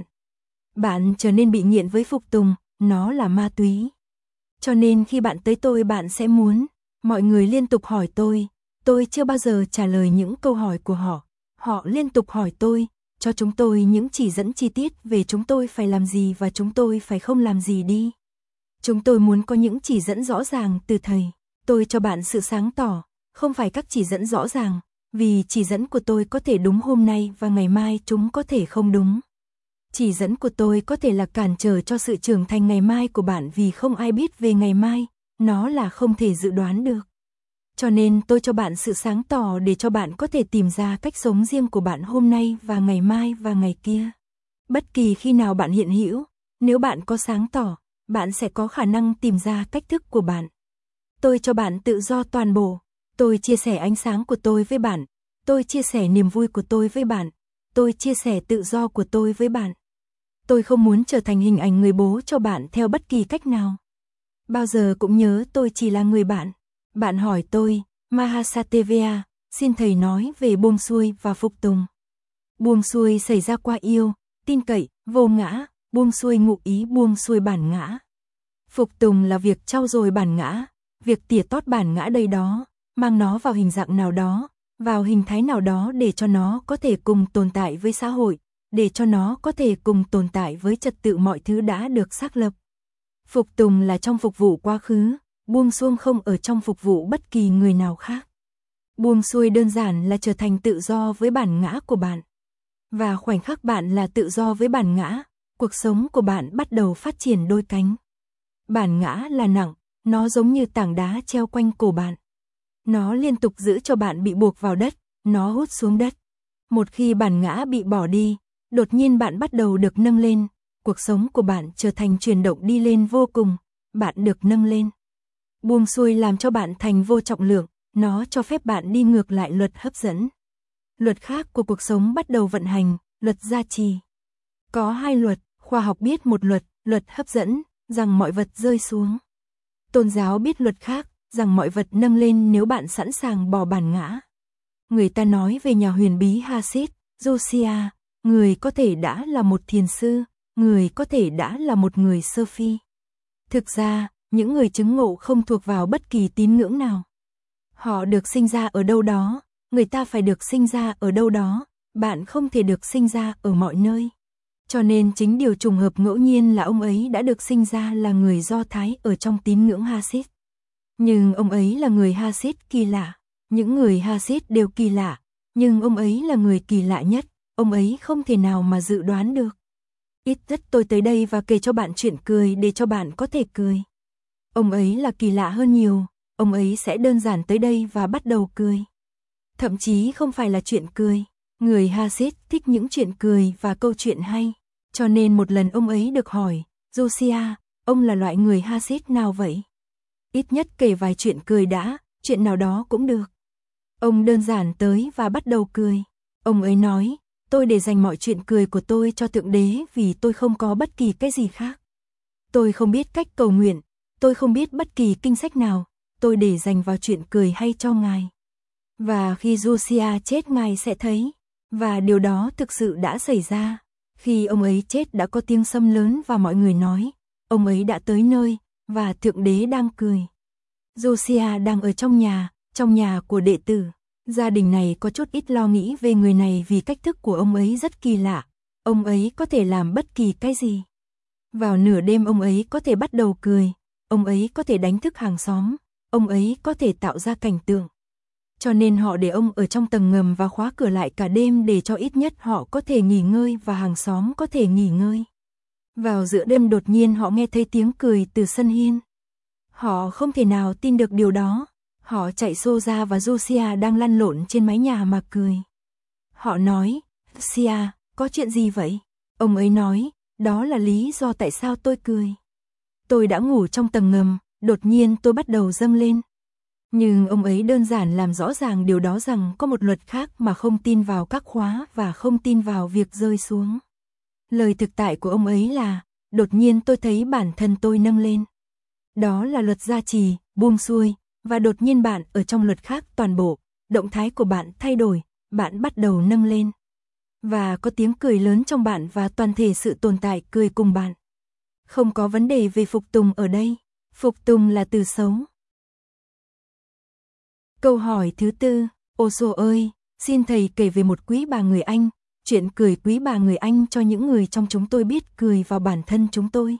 Bạn trở nên bị nghiện với phục tùng, nó là ma túy. Cho nên khi bạn tới tôi bạn sẽ muốn, mọi người liên tục hỏi tôi, tôi chưa bao giờ trả lời những câu hỏi của họ. Họ liên tục hỏi tôi, cho chúng tôi những chỉ dẫn chi tiết về chúng tôi phải làm gì và chúng tôi phải không làm gì đi. Chúng tôi muốn có những chỉ dẫn rõ ràng từ thầy. Tôi cho bạn sự sáng tỏ, không phải các chỉ dẫn rõ ràng, vì chỉ dẫn của tôi có thể đúng hôm nay và ngày mai chúng có thể không đúng. Chỉ dẫn của tôi có thể là cản trở cho sự trưởng thành ngày mai của bạn vì không ai biết về ngày mai, nó là không thể dự đoán được. Cho nên tôi cho bạn sự sáng tỏ để cho bạn có thể tìm ra cách sống riêng của bạn hôm nay và ngày mai và ngày kia. Bất kỳ khi nào bạn hiện hữu, nếu bạn có sáng tỏ, bạn sẽ có khả năng tìm ra cách thức của bạn. Tôi cho bạn tự do toàn bộ, tôi chia sẻ ánh sáng của tôi với bạn, tôi chia sẻ niềm vui của tôi với bạn, tôi chia sẻ tự do của tôi với bạn. Tôi không muốn trở thành hình ảnh người bố cho bạn theo bất kỳ cách nào. Bao giờ cũng nhớ tôi chỉ là người bạn. Bạn hỏi tôi, Mahasatevaya, xin thầy nói về buông xuôi và phục tùng. Buông xuôi xảy ra qua yêu, tin cậy, vô ngã, buông xuôi ngụ ý buông xuôi bản ngã. Phục tùng là việc trau dồi bản ngã, việc tỉa tót bản ngã đây đó, mang nó vào hình dạng nào đó, vào hình thái nào đó để cho nó có thể cùng tồn tại với xã hội, để cho nó có thể cùng tồn tại với trật tự mọi thứ đã được xác lập. Phục tùng là trong phục vụ quá khứ, buông xuông không ở trong phục vụ bất kỳ người nào khác. Buông xuôi đơn giản là trở thành tự do với bản ngã của bạn. Và khoảnh khắc bạn là tự do với bản ngã, cuộc sống của bạn bắt đầu phát triển đôi cánh. Bản ngã là nặng, nó giống như tảng đá treo quanh cổ bạn. Nó liên tục giữ cho bạn bị buộc vào đất, nó hút xuống đất. Một khi bản ngã bị bỏ đi, đột nhiên bạn bắt đầu được nâng lên, cuộc sống của bạn trở thành chuyển động đi lên vô cùng, bạn được nâng lên. Buông xuôi làm cho bạn thành vô trọng lượng, nó cho phép bạn đi ngược lại luật hấp dẫn. Luật khác của cuộc sống bắt đầu vận hành, luật gia trì. Có hai luật, Khoa học biết một luật, luật hấp dẫn, rằng mọi vật rơi xuống. Tôn giáo biết luật khác, rằng mọi vật nâng lên nếu bạn sẵn sàng bỏ bản ngã. Người ta nói về nhà huyền bí Hasid, Josiah, người có thể đã là một thiền sư, người có thể đã là một người sơ phi. Thực ra, những người chứng ngộ không thuộc vào bất kỳ tín ngưỡng nào. Họ được sinh ra ở đâu đó, người ta phải được sinh ra ở đâu đó, bạn không thể được sinh ra ở mọi nơi. Cho nên chính điều trùng hợp ngẫu nhiên là ông ấy đã được sinh ra là người Do Thái ở trong tín ngưỡng Hasid. Nhưng ông ấy là người Hasid kỳ lạ. Những người Hasid đều kỳ lạ, nhưng ông ấy là người kỳ lạ nhất, ông ấy không thể nào mà dự đoán được. Ít nhất tôi tới đây và kể cho bạn chuyện cười để cho bạn có thể cười. Ông ấy là kỳ lạ hơn nhiều, ông ấy sẽ đơn giản tới đây và bắt đầu cười. Thậm chí không phải là chuyện cười, người Hasid thích những chuyện cười và câu chuyện hay. Cho nên một lần ông ấy được hỏi, Josiah, ông là loại người Hasid nào vậy? Ít nhất kể vài chuyện cười đã, chuyện nào đó cũng được. Ông đơn giản tới và bắt đầu cười. Ông ấy nói, tôi để dành mọi chuyện cười của tôi cho Thượng Đế vì tôi không có bất kỳ cái gì khác. Tôi không biết cách cầu nguyện, tôi không biết bất kỳ kinh sách nào, tôi để dành vào chuyện cười hay cho Ngài. Và khi Josiah chết Ngài sẽ thấy, và điều đó thực sự đã xảy ra. Khi ông ấy chết đã có tiếng sấm lớn và mọi người nói, ông ấy đã tới nơi, và Thượng Đế đang cười. Josiah đang ở trong nhà, trong nhà của đệ tử. Gia đình này có chút ít lo nghĩ về người này vì cách thức của ông ấy rất kỳ lạ. Ông ấy có thể làm bất kỳ cái gì. Vào nửa đêm ông ấy có thể bắt đầu cười, ông ấy có thể đánh thức hàng xóm, ông ấy có thể tạo ra cảnh tượng. Cho nên họ để ông ở trong tầng ngầm và khóa cửa lại cả đêm để cho ít nhất họ có thể nghỉ ngơi và hàng xóm có thể nghỉ ngơi. Vào giữa đêm đột nhiên họ nghe thấy tiếng cười từ sân hiên. Họ không thể nào tin được điều đó. Họ chạy xô ra và Josiah đang lăn lộn trên mái nhà mà cười. Họ nói, Josiah, có chuyện gì vậy? Ông ấy nói, đó là lý do tại sao tôi cười. Tôi đã ngủ trong tầng ngầm, đột nhiên tôi bắt đầu dâng lên. Nhưng ông ấy đơn giản làm rõ ràng điều đó rằng có một luật khác mà không tin vào các khóa và không tin vào việc rơi xuống. Lời thực tại của ông ấy là, đột nhiên tôi thấy bản thân tôi nâng lên. Đó là luật gia trì, buông xuôi, và đột nhiên bạn ở trong luật khác toàn bộ, động thái của bạn thay đổi, bạn bắt đầu nâng lên. Và có tiếng cười lớn trong bạn và toàn thể sự tồn tại cười cùng bạn. Không có vấn đề về phục tùng ở đây, phục tùng là từ xấu. Câu hỏi thứ tư, Osho ơi, xin thầy kể về một quý bà người Anh, chuyện cười quý bà người Anh cho những người trong chúng tôi biết cười vào bản thân chúng tôi.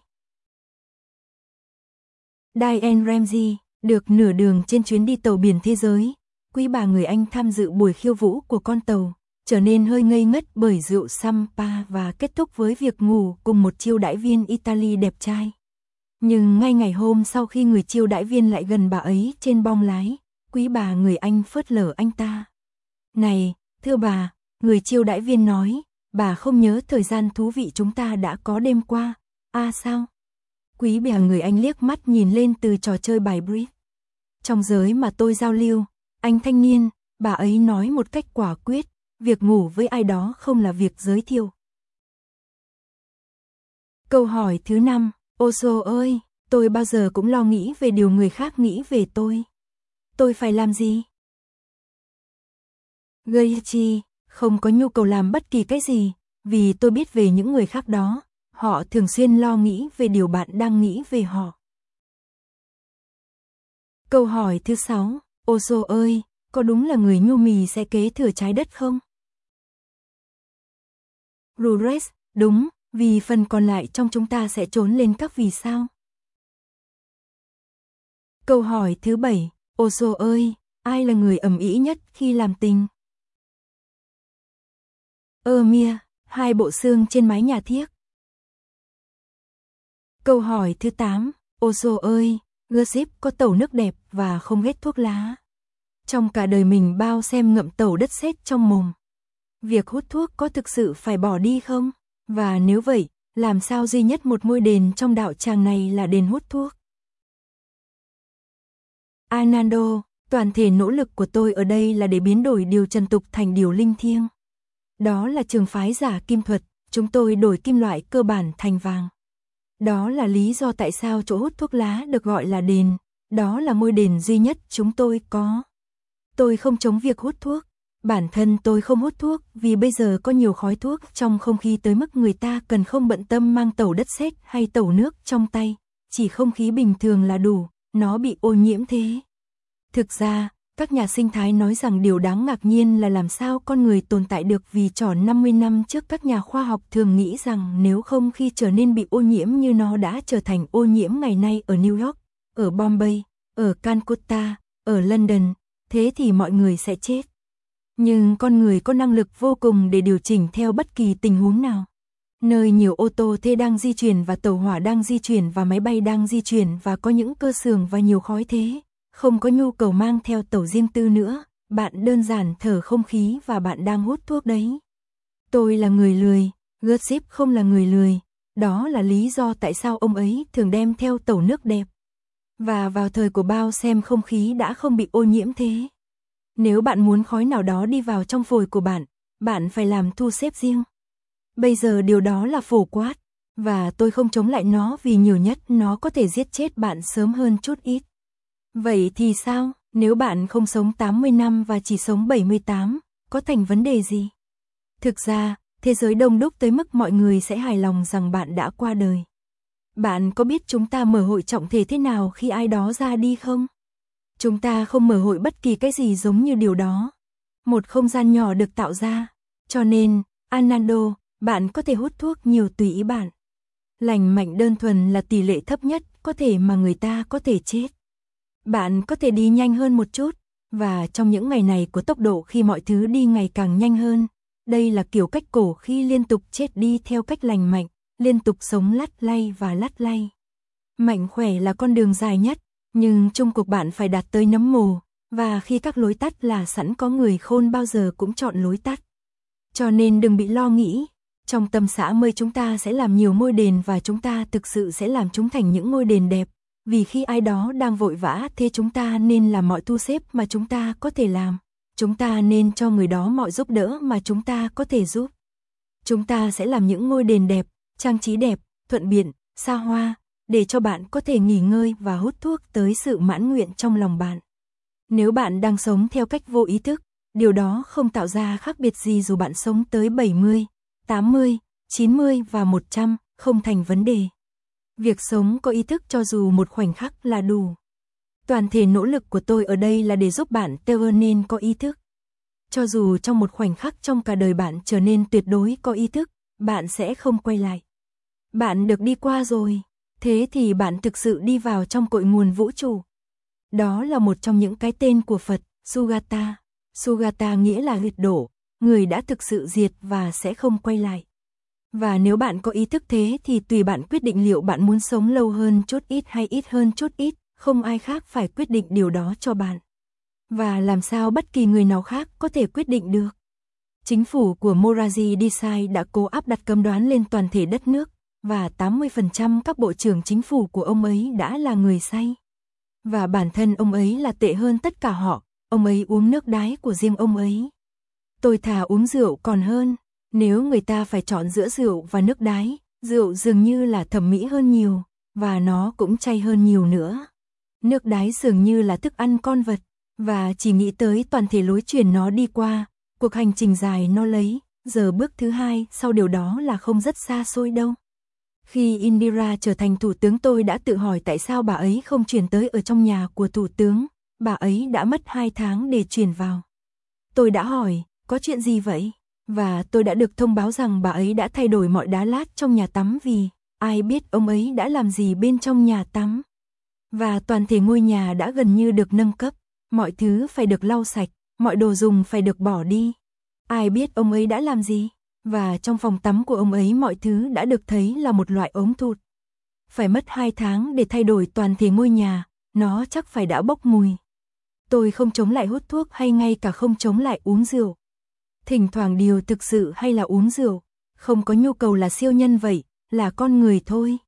Diane Ramsey, được nửa đường trên chuyến đi tàu biển thế giới, quý bà người Anh tham dự buổi khiêu vũ của con tàu, trở nên hơi ngây ngất bởi rượu Sampa và kết thúc với việc ngủ cùng một chiêu đãi viên Italy đẹp trai. Nhưng ngay ngày hôm sau khi người chiêu đãi viên lại gần bà ấy trên bong lái, quý bà người Anh phớt lờ anh ta. Này, thưa bà, người chiêu đãi viên nói, bà không nhớ thời gian thú vị chúng ta đã có đêm qua. À sao? Quý bà người Anh liếc mắt nhìn lên từ trò chơi bài bridge. Trong giới mà tôi giao lưu, anh thanh niên, bà ấy nói một cách quả quyết, việc ngủ với ai đó không là việc giới thiệu. Câu hỏi thứ năm, Osho ơi, tôi bao giờ cũng lo nghĩ về điều người khác nghĩ về tôi. Tôi phải làm gì? Geichi, không có nhu cầu làm bất kỳ cái gì, vì tôi biết về những người khác đó, họ thường xuyên lo nghĩ về điều bạn đang nghĩ về họ. Câu hỏi thứ sáu, Osho ơi, có đúng là người nhu mì sẽ kế thừa trái đất không? Rures, đúng, vì phần còn lại trong chúng ta sẽ trốn lên các vì sao. Câu hỏi thứ bảy, Osho ơi, ai là người ầm ĩ nhất khi làm tình? Ơ mia, hai bộ xương trên mái nhà thiếc. Câu hỏi thứ tám, Osho ơi, Gossip có tẩu nước đẹp và không ghét thuốc lá. Trong cả đời mình bao xem ngậm tẩu đất sét trong mồm. Việc hút thuốc có thực sự phải bỏ đi không? Và nếu vậy, làm sao duy nhất một ngôi đền trong đạo tràng này là đền hút thuốc? Anando, toàn thể nỗ lực của tôi ở đây là để biến đổi điều trần tục thành điều linh thiêng. Đó là trường phái giả kim thuật, chúng tôi đổi kim loại cơ bản thành vàng. Đó là lý do tại sao chỗ hút thuốc lá được gọi là đền, đó là ngôi đền duy nhất chúng tôi có. Tôi không chống việc hút thuốc, bản thân tôi không hút thuốc vì bây giờ có nhiều khói thuốc trong không khí tới mức người ta cần không bận tâm mang tẩu đất sét hay tẩu nước trong tay, chỉ không khí bình thường là đủ, nó bị ô nhiễm thế. Thực ra, các nhà sinh thái nói rằng điều đáng ngạc nhiên là làm sao con người tồn tại được vì tròn năm mươi năm trước các nhà khoa học thường nghĩ rằng nếu không khí trở nên bị ô nhiễm như nó đã trở thành ô nhiễm ngày nay ở New York, ở Bombay, ở Calcutta, ở London, thế thì mọi người sẽ chết. Nhưng con người có năng lực vô cùng để điều chỉnh theo bất kỳ tình huống nào. Nơi nhiều ô tô thế đang di chuyển và tàu hỏa đang di chuyển và máy bay đang di chuyển và có những cơ xưởng và nhiều khói thế, không có nhu cầu mang theo tàu riêng tư nữa, bạn đơn giản thở không khí và bạn đang hút thuốc đấy. Tôi là người lười, Gurdjieff không là người lười, đó là lý do tại sao ông ấy thường đem theo tàu nước đẹp. Và vào thời của Bao xem không khí đã không bị ô nhiễm thế. Nếu bạn muốn khói nào đó đi vào trong phổi của bạn, bạn phải làm thu xếp riêng. Bây giờ điều đó là phổ quát, và tôi không chống lại nó vì nhiều nhất nó có thể giết chết bạn sớm hơn chút ít. Vậy thì sao, nếu bạn không sống tám mươi năm và chỉ sống bảy mươi tám, có thành vấn đề gì? Thực ra, thế giới đông đúc tới mức mọi người sẽ hài lòng rằng bạn đã qua đời. Bạn có biết chúng ta mở hội trọng thể thế nào khi ai đó ra đi không? Chúng ta không mở hội bất kỳ cái gì giống như điều đó. Một không gian nhỏ được tạo ra. Cho nên, Anando, bạn có thể hút thuốc nhiều tùy ý bạn. Lành mạnh đơn thuần là tỷ lệ thấp nhất có thể mà người ta có thể chết. Bạn có thể đi nhanh hơn một chút, và trong những ngày này của tốc độ khi mọi thứ đi ngày càng nhanh hơn, đây là kiểu cách cổ khi liên tục chết đi theo cách lành mạnh, liên tục sống lắt lay và lắt lay. Mạnh khỏe là con đường dài nhất, nhưng chung cuộc bạn phải đạt tới nấm mồ, và khi các lối tắt là sẵn có người khôn bao giờ cũng chọn lối tắt. Cho nên đừng bị lo nghĩ, trong tâm xã mây chúng ta sẽ làm nhiều ngôi đền và chúng ta thực sự sẽ làm chúng thành những ngôi đền đẹp, vì khi ai đó đang vội vã thế chúng ta nên làm mọi thu xếp mà chúng ta có thể làm, chúng ta nên cho người đó mọi giúp đỡ mà chúng ta có thể giúp. Chúng ta sẽ làm những ngôi đền đẹp, trang trí đẹp, thuận biện, xa hoa, để cho bạn có thể nghỉ ngơi và hút thuốc tới sự mãn nguyện trong lòng bạn. Nếu bạn đang sống theo cách vô ý thức, điều đó không tạo ra khác biệt gì dù bạn sống tới bảy mươi, tám mươi, chín mươi và một trăm, không thành vấn đề. Việc sống có ý thức cho dù một khoảnh khắc là đủ. Toàn thể nỗ lực của tôi ở đây là để giúp bạn trở nên có ý thức. Cho dù trong một khoảnh khắc trong cả đời bạn trở nên tuyệt đối có ý thức, bạn sẽ không quay lại. Bạn được đi qua rồi, thế thì bạn thực sự đi vào trong cội nguồn vũ trụ. Đó là một trong những cái tên của Phật, Sugata. Sugata nghĩa là huyệt đổ, người đã thực sự diệt và sẽ không quay lại. Và nếu bạn có ý thức thế thì tùy bạn quyết định liệu bạn muốn sống lâu hơn chút ít hay ít hơn chút ít, không ai khác phải quyết định điều đó cho bạn. Và làm sao bất kỳ người nào khác có thể quyết định được. Chính phủ của Morarji Desai đã cố áp đặt cấm đoán lên toàn thể đất nước, và tám mươi phần trăm các bộ trưởng chính phủ của ông ấy đã là người say. Và bản thân ông ấy là tệ hơn tất cả họ, ông ấy uống nước đái của riêng ông ấy. Tôi thà uống rượu còn hơn, nếu người ta phải chọn giữa rượu và nước đái, rượu dường như là thẩm mỹ hơn nhiều, và nó cũng chay hơn nhiều nữa. Nước đái dường như là thức ăn con vật, và chỉ nghĩ tới toàn thể lối truyền nó đi qua, cuộc hành trình dài nó lấy, giờ bước thứ hai sau điều đó là không rất xa xôi đâu. Khi Indira trở thành thủ tướng tôi đã tự hỏi tại sao bà ấy không chuyển tới ở trong nhà của thủ tướng, bà ấy đã mất hai tháng để chuyển vào. Tôi đã hỏi, có chuyện gì vậy? Và tôi đã được thông báo rằng bà ấy đã thay đổi mọi đá lát trong nhà tắm vì ai biết ông ấy đã làm gì bên trong nhà tắm. Và toàn thể ngôi nhà đã gần như được nâng cấp, mọi thứ phải được lau sạch, mọi đồ dùng phải được bỏ đi. Ai biết ông ấy đã làm gì? Và trong phòng tắm của ông ấy mọi thứ đã được thấy là một loại ống thụt. Phải mất hai tháng để thay đổi toàn thể ngôi nhà, nó chắc phải đã bốc mùi. Tôi không chống lại hút thuốc hay ngay cả không chống lại uống rượu. Thỉnh thoảng điều thực sự hay là uống rượu, không có nhu cầu là siêu nhân vậy, là con người thôi.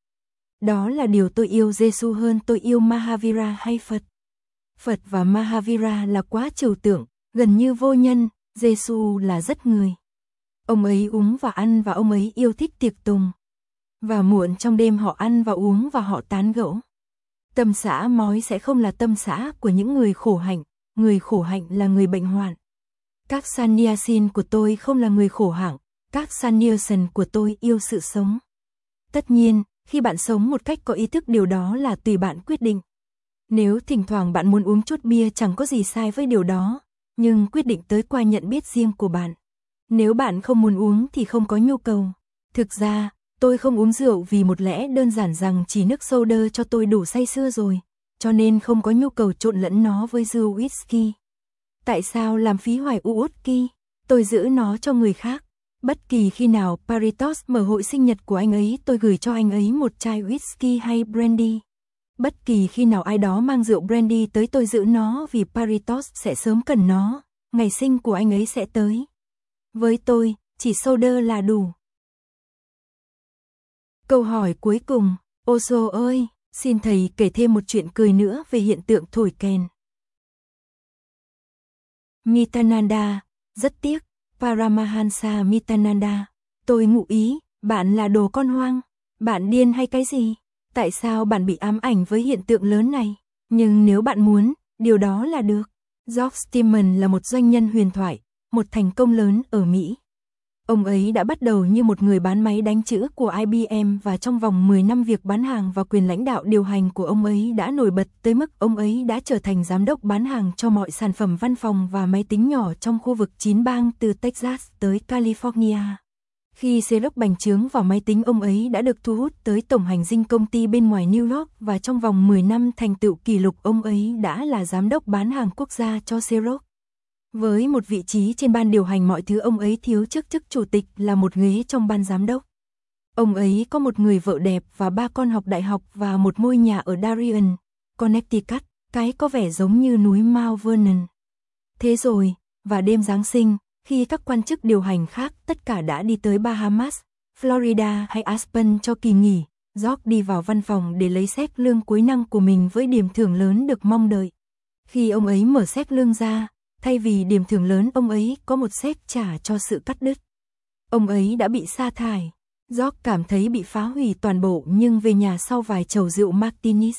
Đó là điều tôi yêu Giêsu hơn tôi yêu Mahavira hay Phật. Phật và Mahavira là quá trừu tượng, gần như vô nhân, Giêsu là rất người. Ông ấy uống và ăn và ông ấy yêu thích tiệc tùng. Và muộn trong đêm họ ăn và uống và họ tán gẫu. Tâm xã mói sẽ không là tâm xã của những người khổ hạnh, người khổ hạnh là người bệnh hoạn. Các sannyasin của tôi không là người khổ hạnh, các sannyasin của tôi yêu sự sống. Tất nhiên, khi bạn sống một cách có ý thức điều đó là tùy bạn quyết định. Nếu thỉnh thoảng bạn muốn uống chút bia chẳng có gì sai với điều đó, nhưng quyết định tới qua nhận biết riêng của bạn. Nếu bạn không muốn uống thì không có nhu cầu. Thực ra, tôi không uống rượu vì một lẽ đơn giản rằng chỉ nước soda cho tôi đủ say sưa rồi, cho nên không có nhu cầu trộn lẫn nó với rượu whisky. Tại sao làm phí hoài whisky? Tôi giữ nó cho người khác. Bất kỳ khi nào Paritos mở hội sinh nhật của anh ấy, tôi gửi cho anh ấy một chai whisky hay brandy. Bất kỳ khi nào ai đó mang rượu brandy tới, tôi giữ nó vì Paritos sẽ sớm cần nó, ngày sinh của anh ấy sẽ tới. Với tôi, chỉ soda là đủ. Câu hỏi cuối cùng, Osho ơi, xin thầy kể thêm một chuyện cười nữa về hiện tượng thổi kèn. Mitananda, rất tiếc, Paramahansa Mitananda, tôi ngụ ý, bạn là đồ con hoang, bạn điên hay cái gì? Tại sao bạn bị ám ảnh với hiện tượng lớn này? Nhưng nếu bạn muốn, điều đó là được. George Stillman là một doanh nhân huyền thoại, một thành công lớn ở Mỹ. Ông ấy đã bắt đầu như một người bán máy đánh chữ của I B M và trong vòng mười năm việc bán hàng và quyền lãnh đạo điều hành của ông ấy đã nổi bật tới mức ông ấy đã trở thành giám đốc bán hàng cho mọi sản phẩm văn phòng và máy tính nhỏ trong khu vực chín bang từ Texas tới California. Khi Xerox bành trướng vào máy tính, ông ấy đã được thu hút tới tổng hành dinh công ty bên ngoài New York và trong vòng mười năm thành tựu kỷ lục, ông ấy đã là giám đốc bán hàng quốc gia cho Xerox. Với một vị trí trên ban điều hành, mọi thứ ông ấy thiếu trước chức chủ tịch là một ghế trong ban giám đốc. Ông ấy có một người vợ đẹp và ba con học đại học và một ngôi nhà ở Darien, Connecticut, cái có vẻ giống như núi Mount Vernon. Thế rồi, và đêm Giáng sinh, khi các quan chức điều hành khác tất cả đã đi tới Bahamas, Florida hay Aspen cho kỳ nghỉ, George đi vào văn phòng để lấy séc lương cuối năm của mình với điểm thưởng lớn được mong đợi. Khi ông ấy mở séc lương ra, thay vì điểm thưởng lớn, ông ấy có một séc trả cho sự cắt đứt. Ông ấy đã bị sa thải. George cảm thấy bị phá hủy toàn bộ nhưng về nhà sau vài chầu rượu Martinis.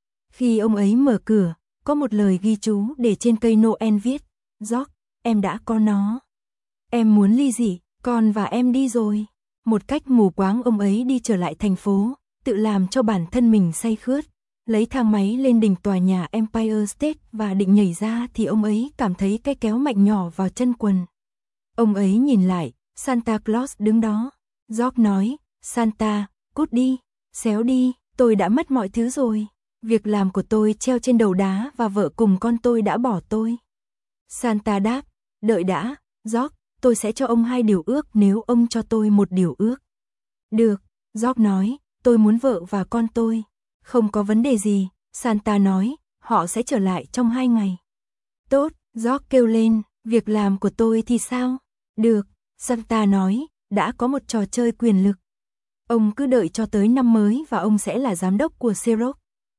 Khi ông ấy mở cửa, có một lời ghi chú để trên cây Noel viết: George, em đã có nó. Em muốn ly dị, con và em đi rồi. Một cách mù quáng, ông ấy đi trở lại thành phố, tự làm cho bản thân mình say khướt. Lấy thang máy lên đỉnh tòa nhà Empire State và định nhảy ra thì ông ấy cảm thấy cái kéo mạnh nhỏ vào chân quần. Ông ấy nhìn lại, Santa Claus đứng đó. George nói, Santa, cút đi, xéo đi, tôi đã mất mọi thứ rồi. Việc làm của tôi treo trên đầu đá và vợ cùng con tôi đã bỏ tôi. Santa đáp, đợi đã, George, tôi sẽ cho ông hai điều ước nếu ông cho tôi một điều ước. Được, George nói, tôi muốn vợ và con tôi. Không có vấn đề gì, Santa nói, họ sẽ trở lại trong hai ngày. Tốt, George kêu lên, việc làm của tôi thì sao? Được, Santa nói, đã có một trò chơi quyền lực. Ông cứ đợi cho tới năm mới và ông sẽ là giám đốc của Xerox.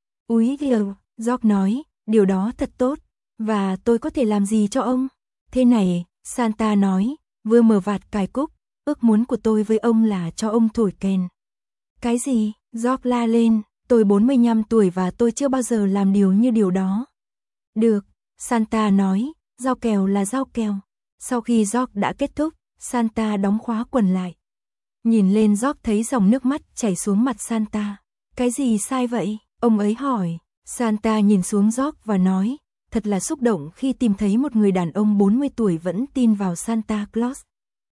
Úi giời, George nói, điều đó thật tốt. Và tôi có thể làm gì cho ông? Thế này, Santa nói, vừa mở vạt cài cúc, ước muốn của tôi với ông là cho ông thổi kèn. Cái gì? George la lên, tôi bốn mươi lăm tuổi và tôi chưa bao giờ làm điều như điều đó. Được, Santa nói, giao kèo là giao kèo. Sau khi George đã kết thúc, Santa đóng khóa quần lại. Nhìn lên, George thấy dòng nước mắt chảy xuống mặt Santa. Cái gì sai vậy? Ông ấy hỏi. Santa nhìn xuống George và nói, thật là xúc động khi tìm thấy một người đàn ông bốn mươi tuổi vẫn tin vào Santa Claus.